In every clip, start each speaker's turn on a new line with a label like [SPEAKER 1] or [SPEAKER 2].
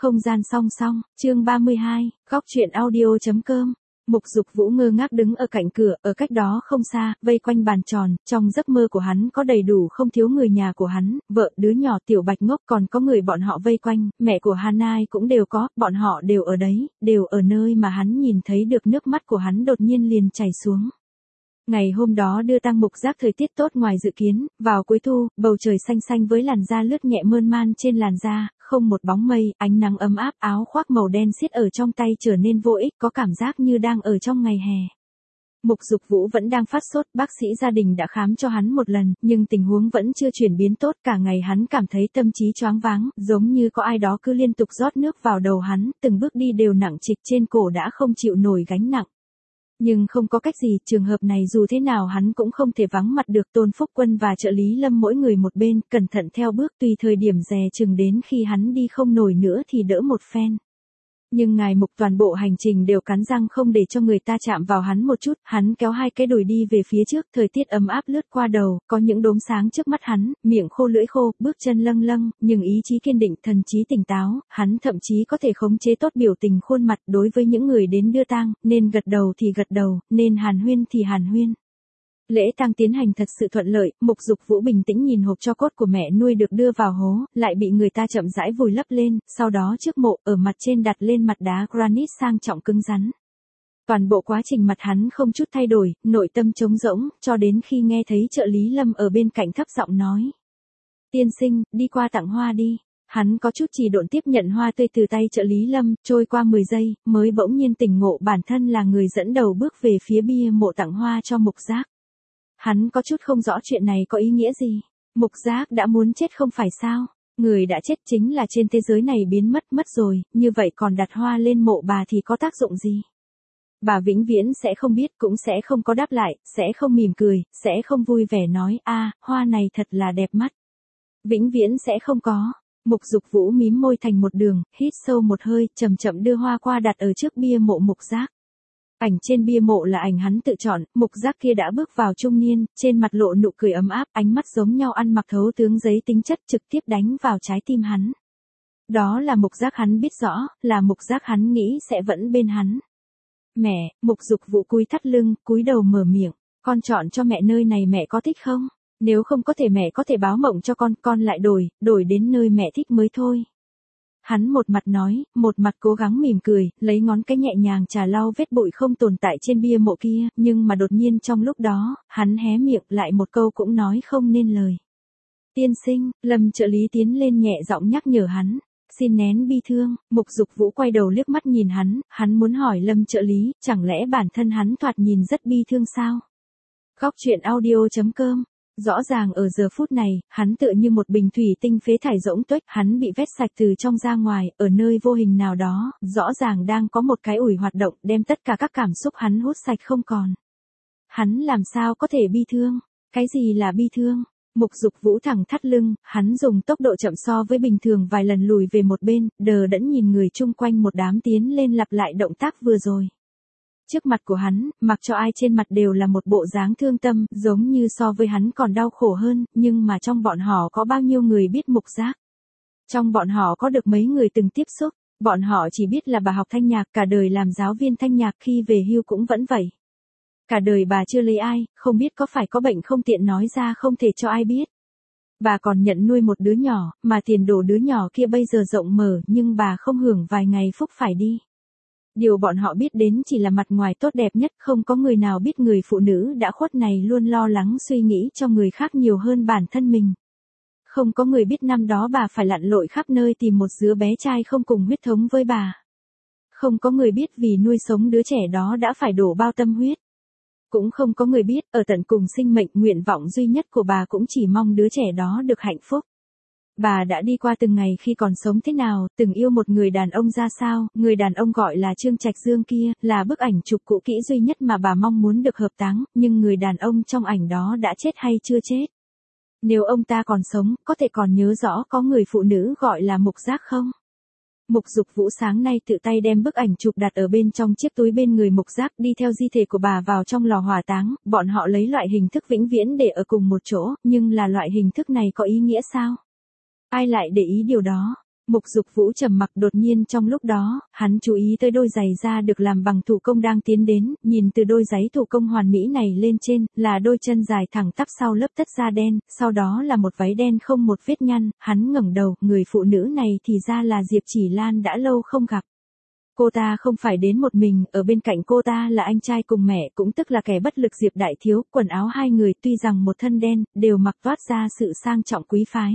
[SPEAKER 1] Không gian song song, chương 32, góc truyện audio.com. Mục Dục Vũ ngơ ngác đứng ở cạnh cửa, ở cách đó không xa, vây quanh bàn tròn, trong giấc mơ của hắn có đầy đủ không thiếu người nhà của hắn, vợ, đứa nhỏ Tiểu Bạch Ngốc còn có người bọn họ vây quanh, mẹ của Hanai cũng đều có, bọn họ đều ở đấy, đều ở nơi mà hắn nhìn thấy được nước mắt của hắn đột nhiên liền chảy xuống. Ngày hôm đó đưa tang Mục Giác thời tiết tốt ngoài dự kiến, vào cuối thu, bầu trời xanh xanh với làn da lướt nhẹ mơn man trên làn da, không một bóng mây, ánh nắng ấm áp, áo khoác màu đen siết ở trong tay trở nên vô ích, có cảm giác như đang ở trong ngày hè. Mục Dục Vũ vẫn đang phát sốt, bác sĩ gia đình đã khám cho hắn một lần, nhưng tình huống vẫn chưa chuyển biến tốt, cả ngày hắn cảm thấy tâm trí choáng váng, giống như có ai đó cứ liên tục rót nước vào đầu hắn, từng bước đi đều nặng trịch trên cổ đã không chịu nổi gánh nặng. Nhưng không có cách gì, trường hợp này dù thế nào hắn cũng không thể vắng mặt được. Tôn Phúc Quân và trợ lý Lâm mỗi người một bên, cẩn thận theo bước, tùy thời điểm dè chừng đến khi hắn đi không nổi nữa thì đỡ một phen. Nhưng ngài Mục toàn bộ hành trình đều cắn răng không để cho người ta chạm vào hắn một chút, hắn kéo hai cái đùi đi về phía trước, thời tiết ấm áp lướt qua đầu, có những đốm sáng trước mắt hắn, miệng khô lưỡi khô, bước chân lâng lâng, nhưng ý chí kiên định, thần trí tỉnh táo, hắn thậm chí có thể khống chế tốt biểu tình khuôn mặt đối với những người đến đưa tang, nên gật đầu thì gật đầu, nên hàn huyên thì hàn huyên. Lễ tang tiến hành thật sự thuận lợi, Mục Dục Vũ bình tĩnh nhìn hộp tro cốt của mẹ nuôi được đưa vào hố, lại bị người ta chậm rãi vùi lấp lên, sau đó trước mộ, ở mặt trên đặt lên mặt đá granite sang trọng cứng rắn. Toàn bộ quá trình mặt hắn không chút thay đổi, nội tâm trống rỗng, cho đến khi nghe thấy trợ lý Lâm ở bên cạnh thấp giọng nói. Tiên sinh, đi qua tặng hoa đi. Hắn có chút trì độn tiếp nhận hoa tươi từ tay trợ lý Lâm, trôi qua 10 giây, mới bỗng nhiên tỉnh ngộ bản thân là người dẫn đầu bước về phía bia mộ tặng hoa cho Mục Giác. Hắn có chút không rõ chuyện này có ý nghĩa gì. Mục Giác đã muốn chết không phải sao? Người đã chết chính là trên thế giới này biến mất rồi, như vậy còn đặt hoa lên mộ bà thì có tác dụng gì? Bà vĩnh viễn sẽ không biết, cũng sẽ không có đáp lại, sẽ không mỉm cười, sẽ không vui vẻ nói, hoa này thật là đẹp mắt. Vĩnh viễn sẽ không có. Mục Dục Vũ mím môi thành một đường, hít sâu một hơi, chậm chậm đưa hoa qua đặt ở trước bia mộ Mục Giác. Ảnh trên bia mộ là ảnh hắn tự chọn, Mục Giác kia đã bước vào trung niên, trên mặt lộ nụ cười ấm áp, ánh mắt giống nhau ăn mặc thấu tướng giấy tính chất trực tiếp đánh vào trái tim hắn. Đó là Mục Giác hắn biết rõ, là Mục Giác hắn nghĩ sẽ vẫn bên hắn. Mẹ, Mục Dục Vũ cúi thắt lưng, cúi đầu mở miệng, con chọn cho mẹ nơi này mẹ có thích không? Nếu không có thể mẹ có thể báo mộng cho con lại đổi đến nơi mẹ thích mới thôi. Hắn một mặt nói, một mặt cố gắng mỉm cười, lấy ngón cái nhẹ nhàng chà lau vết bụi không tồn tại trên bia mộ kia, nhưng mà đột nhiên trong lúc đó, hắn hé miệng lại một câu cũng nói không nên lời. Tiên sinh, Lâm trợ lý tiến lên nhẹ giọng nhắc nhở hắn, xin nén bi thương. Mục Dục Vũ quay đầu liếc mắt nhìn hắn muốn hỏi Lâm trợ lý, chẳng lẽ bản thân hắn thoạt nhìn rất bi thương sao? Góc truyện audio.com. Rõ ràng ở giờ phút này, hắn tựa như một bình thủy tinh phế thải rỗng tuếch, hắn bị vét sạch từ trong ra ngoài, ở nơi vô hình nào đó, rõ ràng đang có một cái ủi hoạt động, đem tất cả các cảm xúc hắn hút sạch không còn. Hắn làm sao có thể bi thương? Cái gì là bi thương? Mục Dục Vũ thẳng thắt lưng, hắn dùng tốc độ chậm so với bình thường vài lần lùi về một bên, đờ đẫn nhìn người chung quanh một đám tiến lên lặp lại động tác vừa rồi. Trước mặt của hắn, mặc cho ai trên mặt đều là một bộ dáng thương tâm, giống như so với hắn còn đau khổ hơn, nhưng mà trong bọn họ có bao nhiêu người biết Mục Giác? Trong bọn họ có được mấy người từng tiếp xúc, bọn họ chỉ biết là bà học thanh nhạc, cả đời làm giáo viên thanh nhạc, khi về hưu cũng vẫn vậy. Cả đời bà chưa lấy ai, không biết có phải có bệnh không tiện nói ra không thể cho ai biết. Bà còn nhận nuôi một đứa nhỏ, mà tiền đồ đứa nhỏ kia bây giờ rộng mở, nhưng bà không hưởng vài ngày phúc phải đi. Điều bọn họ biết đến chỉ là mặt ngoài tốt đẹp nhất, không có người nào biết người phụ nữ đã khuất này luôn lo lắng suy nghĩ cho người khác nhiều hơn bản thân mình. Không có người biết năm đó bà phải lặn lội khắp nơi tìm một đứa bé trai không cùng huyết thống với bà. Không có người biết vì nuôi sống đứa trẻ đó đã phải đổ bao tâm huyết. Cũng không có người biết, ở tận cùng sinh mệnh, nguyện vọng duy nhất của bà cũng chỉ mong đứa trẻ đó được hạnh phúc. Bà đã đi qua từng ngày khi còn sống thế nào, từng yêu một người đàn ông ra sao, người đàn ông gọi là Trương Trạch Dương kia, là bức ảnh chụp cũ kỹ duy nhất mà bà mong muốn được hợp táng, nhưng người đàn ông trong ảnh đó đã chết hay chưa chết? Nếu ông ta còn sống, có thể còn nhớ rõ có người phụ nữ gọi là Mục Giác không? Mục Dục Vũ sáng nay tự tay đem bức ảnh chụp đặt ở bên trong chiếc túi bên người Mục Giác, đi theo di thể của bà vào trong lò hỏa táng, bọn họ lấy loại hình thức vĩnh viễn để ở cùng một chỗ, nhưng là loại hình thức này có ý nghĩa sao? Ai lại để ý điều đó? Mục Dục Vũ trầm mặc, đột nhiên trong lúc đó, hắn chú ý tới đôi giày da được làm bằng thủ công đang tiến đến, nhìn từ đôi giày thủ công hoàn mỹ này lên trên, là đôi chân dài thẳng tắp sau lớp tất da đen, sau đó là một váy đen không một vết nhăn, hắn ngẩng đầu, người phụ nữ này thì ra là Diệp Chỉ Lan đã lâu không gặp. Cô ta không phải đến một mình, ở bên cạnh cô ta là anh trai cùng mẹ, cũng tức là kẻ bất lực Diệp Đại Thiếu, quần áo hai người tuy rằng một thân đen, đều mặc toát ra sự sang trọng quý phái.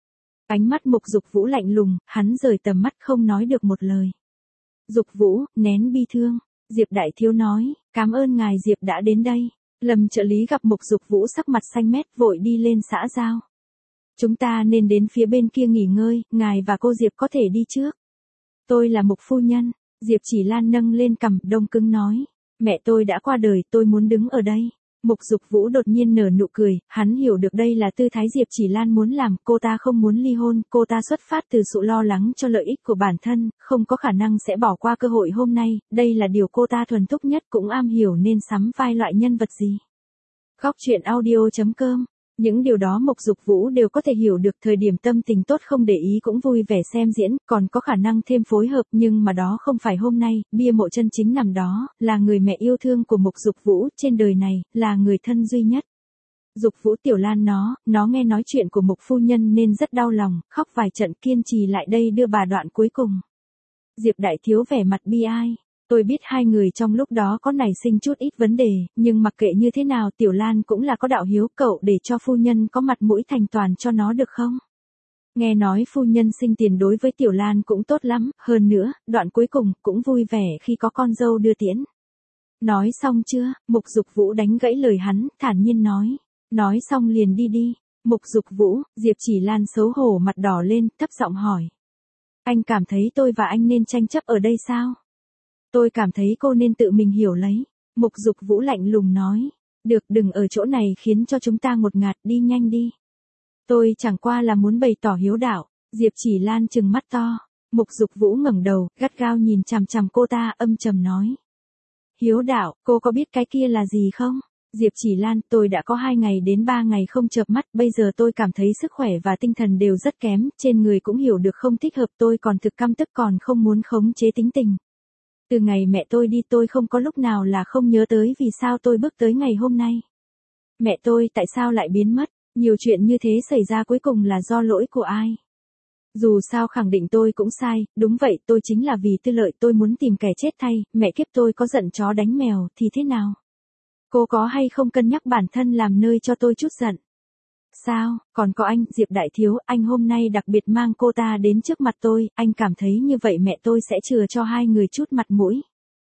[SPEAKER 1] Ánh mắt Mục Dục Vũ lạnh lùng, hắn rời tầm mắt không nói được một lời. Dục Vũ, nén bi thương. Diệp Đại Thiếu nói, cảm ơn ngài Diệp đã đến đây. Lâm trợ lý gặp Mục Dục Vũ sắc mặt xanh mét vội đi lên xã giao. Chúng ta nên đến phía bên kia nghỉ ngơi, ngài và cô Diệp có thể đi trước. Tôi là Mục phu nhân. Diệp Chỉ Lan nâng lên cằm, đông cứng nói. Mẹ tôi đã qua đời, tôi muốn đứng ở đây. Mục Dục Vũ đột nhiên nở nụ cười, hắn hiểu được đây là tư thái Diệp Chỉ Lan muốn làm, cô ta không muốn ly hôn, cô ta xuất phát từ sự lo lắng cho lợi ích của bản thân, không có khả năng sẽ bỏ qua cơ hội hôm nay, đây là điều cô ta thuần thục nhất cũng am hiểu nên sắm vai loại nhân vật gì. Góc truyện audio.com. Những điều đó Mục Dục Vũ đều có thể hiểu được, thời điểm tâm tình tốt không để ý cũng vui vẻ xem diễn, còn có khả năng thêm phối hợp, nhưng mà đó không phải hôm nay, bia mộ chân chính nằm đó, là người mẹ yêu thương của Mục Dục Vũ, trên đời này, là người thân duy nhất. Dục Vũ Tiểu Lan nó nghe nói chuyện của Mục phu nhân nên rất đau lòng, khóc vài trận kiên trì lại đây đưa bà đoạn cuối cùng. Diệp Đại Thiếu vẻ mặt bi ai. Tôi biết hai người trong lúc đó có nảy sinh chút ít vấn đề, nhưng mặc kệ như thế nào Tiểu Lan cũng là có đạo hiếu, cậu để cho phu nhân có mặt mũi thành toàn cho nó được không? Nghe nói phu nhân sinh tiền đối với Tiểu Lan cũng tốt lắm, hơn nữa, đoạn cuối cùng cũng vui vẻ khi có con dâu đưa tiễn. Nói xong chưa? Mục Dục Vũ đánh gãy lời hắn, thản nhiên nói. Nói xong liền đi đi. Mục Dục Vũ, Diệp Chỉ Lan xấu hổ mặt đỏ lên, thấp giọng hỏi. Anh cảm thấy tôi và anh nên tranh chấp ở đây sao? Tôi cảm thấy cô nên tự mình hiểu lấy. Mục Dục Vũ lạnh lùng nói. Được, đừng ở chỗ này khiến cho chúng ta ngột ngạt, đi nhanh đi. Tôi chẳng qua là muốn bày tỏ hiếu đạo. Diệp Chỉ Lan trừng mắt to. Mục Dục Vũ ngẩng đầu, gắt gao nhìn chằm chằm cô ta, âm trầm nói. Hiếu đạo, cô có biết cái kia là gì không? Diệp Chỉ Lan, tôi đã có 2 ngày đến 3 ngày không chợp mắt, bây giờ tôi cảm thấy sức khỏe và tinh thần đều rất kém, trên người cũng hiểu được không thích hợp, tôi còn thực căm tức còn không muốn khống chế tính tình. Từ ngày mẹ tôi đi tôi không có lúc nào là không nhớ tới vì sao tôi bước tới ngày hôm nay. Mẹ tôi tại sao lại biến mất, nhiều chuyện như thế xảy ra cuối cùng là do lỗi của ai? Dù sao khẳng định tôi cũng sai, đúng vậy tôi chính là vì tư lợi tôi muốn tìm kẻ chết thay, mẹ kiếp tôi có giận chó đánh mèo thì thế nào? Cô có hay không cân nhắc bản thân làm nơi cho tôi chút giận? Sao, còn có anh, Diệp Đại Thiếu, anh hôm nay đặc biệt mang cô ta đến trước mặt tôi, anh cảm thấy như vậy mẹ tôi sẽ chừa cho hai người chút mặt mũi.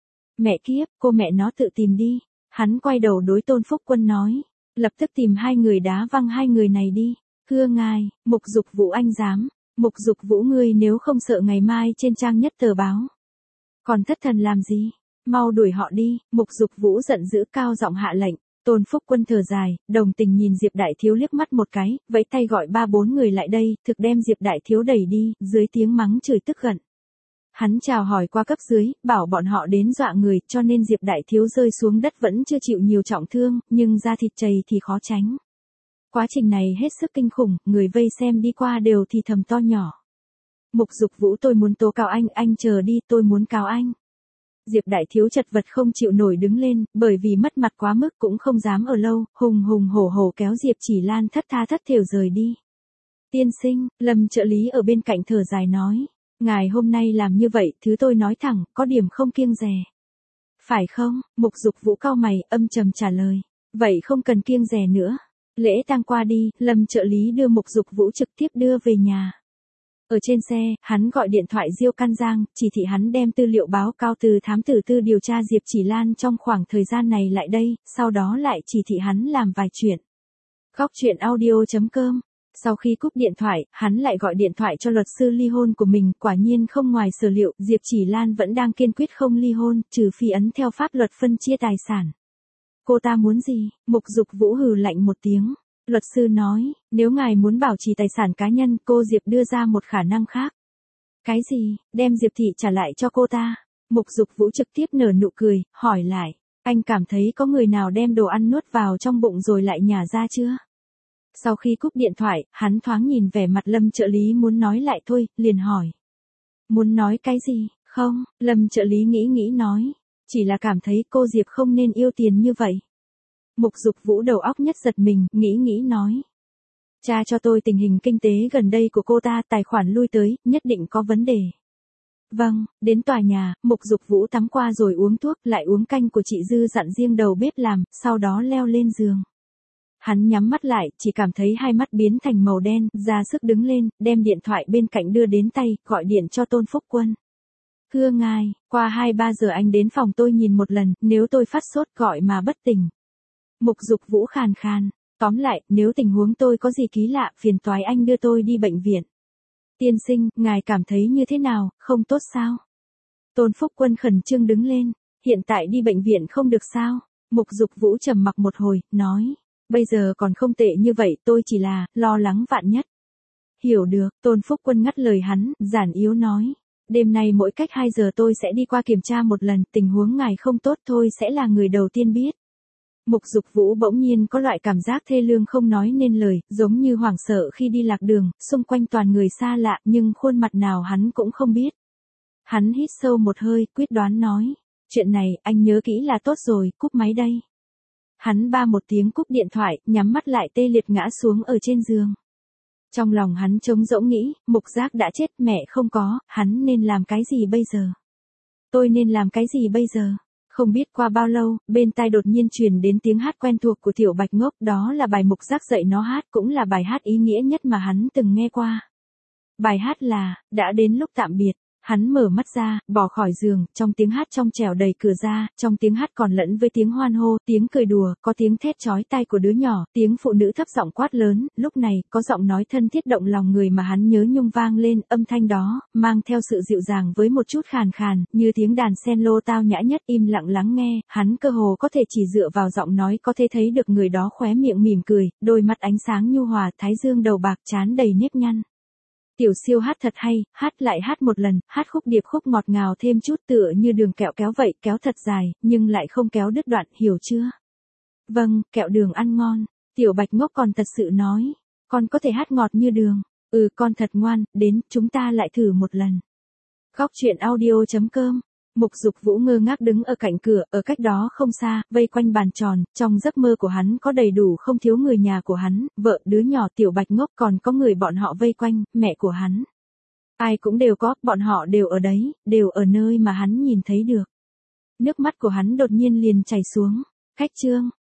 [SPEAKER 1] Mẹ kiếp, cô mẹ nó tự tìm đi. Hắn quay đầu đối Tôn Phúc Quân nói, lập tức tìm hai người đá văng hai người này đi. Thưa ngài, Mục Dục Vũ anh dám, Mục Dục Vũ ngươi nếu không sợ ngày mai trên trang nhất tờ báo. Còn thất thần làm gì? Mau đuổi họ đi, Mục Dục Vũ giận dữ cao giọng hạ lệnh. Tôn Phúc Quân thở dài, đồng tình nhìn Diệp Đại Thiếu liếc mắt một cái, vẫy tay gọi 3-4 người lại đây, thực đem Diệp Đại Thiếu đẩy đi, dưới tiếng mắng chửi tức giận. Hắn chào hỏi qua cấp dưới, bảo bọn họ đến dọa người, cho nên Diệp Đại Thiếu rơi xuống đất vẫn chưa chịu nhiều trọng thương, nhưng da thịt chày thì khó tránh. Quá trình này hết sức kinh khủng, người vây xem đi qua đều thì thầm to nhỏ. Mục Dục Vũ tôi muốn tố cáo anh chờ đi, tôi muốn cáo anh. Diệp Đại Thiếu chật vật không chịu nổi đứng lên, bởi vì mất mặt quá mức cũng không dám ở lâu, hùng hùng hổ hổ kéo Diệp Chỉ Lan thất tha thất thểu rời đi. Tiên sinh, Lâm trợ lý ở bên cạnh thở dài nói, ngài hôm nay làm như vậy, thứ tôi nói thẳng, có điểm không kiêng dè. Phải không? Mục Dục Vũ cau mày, âm trầm trả lời, vậy không cần kiêng dè nữa. Lễ tang qua đi, Lâm trợ lý đưa Mục Dục Vũ trực tiếp đưa về nhà. Ở trên xe, hắn gọi điện thoại Diêu Can Giang, chỉ thị hắn đem tư liệu báo cáo từ thám tử tư điều tra Diệp Chỉ Lan trong khoảng thời gian này lại đây, sau đó lại chỉ thị hắn làm vài chuyện. Góc truyện audio.com. Sau khi cúp điện thoại, hắn lại gọi điện thoại cho luật sư ly hôn của mình, quả nhiên không ngoài sở liệu, Diệp Chỉ Lan vẫn đang kiên quyết không ly hôn, trừ phi ấn theo pháp luật phân chia tài sản. Cô ta muốn gì? Mục Dục Vũ hừ lạnh một tiếng. Luật sư nói, nếu ngài muốn bảo trì tài sản cá nhân, cô Diệp đưa ra một khả năng khác. Cái gì? Đem Diệp Thị trả lại cho cô ta. Mục Dục Vũ trực tiếp nở nụ cười, hỏi lại, anh cảm thấy có người nào đem đồ ăn nuốt vào trong bụng rồi lại nhả ra chưa? Sau khi cúp điện thoại, hắn thoáng nhìn vẻ mặt Lâm trợ lý muốn nói lại thôi, liền hỏi. Muốn nói cái gì? Không, Lâm trợ lý nghĩ nói. Chỉ là cảm thấy cô Diệp không nên yêu tiền như vậy. Mục Dục Vũ đầu óc nhất giật mình, nghĩ nói. Tra cho tôi tình hình kinh tế gần đây của cô ta, tài khoản lui tới, nhất định có vấn đề. Vâng, đến tòa nhà, Mục Dục Vũ tắm qua rồi uống thuốc, lại uống canh của chị Dư dặn riêng đầu bếp làm, sau đó leo lên giường. Hắn nhắm mắt lại, chỉ cảm thấy hai mắt biến thành màu đen, ra sức đứng lên, đem điện thoại bên cạnh đưa đến tay, gọi điện cho Tôn Phúc Quân. Thưa ngài, qua 2-3 giờ anh đến phòng tôi nhìn một lần, nếu tôi phát sốt gọi mà bất tỉnh. Mục Dục Vũ khàn khàn, tóm lại, nếu tình huống tôi có gì kỳ lạ, phiền toái anh đưa tôi đi bệnh viện. Tiên sinh, ngài cảm thấy như thế nào, không tốt sao? Tôn Phúc Quân khẩn trương đứng lên, hiện tại đi bệnh viện không được sao? Mục Dục Vũ trầm mặc một hồi, nói, bây giờ còn không tệ như vậy, tôi chỉ là, lo lắng vạn nhất. Hiểu được, Tôn Phúc Quân ngắt lời hắn, giản yếu nói, đêm nay mỗi cách 2 giờ tôi sẽ đi qua kiểm tra một lần, tình huống ngài không tốt thôi sẽ là người đầu tiên biết. Mục Dục Vũ bỗng nhiên có loại cảm giác thê lương không nói nên lời, giống như hoảng sợ khi đi lạc đường, xung quanh toàn người xa lạ nhưng khuôn mặt nào hắn cũng không biết. Hắn hít sâu một hơi, quyết đoán nói, chuyện này anh nhớ kỹ là tốt rồi, cúp máy đây. Hắn ba một tiếng cúp điện thoại, nhắm mắt lại tê liệt ngã xuống ở trên giường. Trong lòng hắn trống rỗng nghĩ, Mục Giác đã chết, mẹ không có, hắn nên làm cái gì bây giờ? Tôi nên làm cái gì bây giờ? Không biết qua bao lâu, bên tai đột nhiên truyền đến tiếng hát quen thuộc của Tiểu Bạch Ngốc, đó là bài Mục Giác dạy nó hát, cũng là bài hát ý nghĩa nhất mà hắn từng nghe qua. Bài hát là, đã đến lúc tạm biệt. Hắn mở mắt ra, bỏ khỏi giường, trong tiếng hát trong trẻo đầy cửa ra, trong tiếng hát còn lẫn với tiếng hoan hô, tiếng cười đùa, có tiếng thét chói tai của đứa nhỏ, tiếng phụ nữ thấp giọng quát lớn, lúc này, có giọng nói thân thiết động lòng người mà hắn nhớ nhung vang lên, âm thanh đó, mang theo sự dịu dàng với một chút khàn khàn, như tiếng đàn cello tao nhã nhất, im lặng lắng nghe, hắn cơ hồ có thể chỉ dựa vào giọng nói có thể thấy được người đó khóe miệng mỉm cười, đôi mắt ánh sáng nhu hòa, thái dương đầu bạc, trán đầy nếp nhăn. Tiểu Siêu hát thật hay, hát lại hát một lần, hát khúc điệp khúc ngọt ngào thêm chút tựa như đường kẹo kéo vậy, kéo thật dài, nhưng lại không kéo đứt đoạn, hiểu chưa? Vâng, kẹo đường ăn ngon. Tiểu Bạch Ngốc còn thật sự nói, con có thể hát ngọt như đường. Ừ, con thật ngoan, đến, chúng ta lại thử một lần. Góc truyện audio.com. Mục Dục Vũ ngơ ngác đứng ở cạnh cửa, ở cách đó không xa, vây quanh bàn tròn, trong giấc mơ của hắn có đầy đủ không thiếu người nhà của hắn, vợ, đứa nhỏ Tiểu Bạch Ngốc, còn có người bọn họ vây quanh, mẹ của hắn. Ai cũng đều có, bọn họ đều ở đấy, đều ở nơi mà hắn nhìn thấy được. Nước mắt của hắn đột nhiên liền chảy xuống. Khách chương.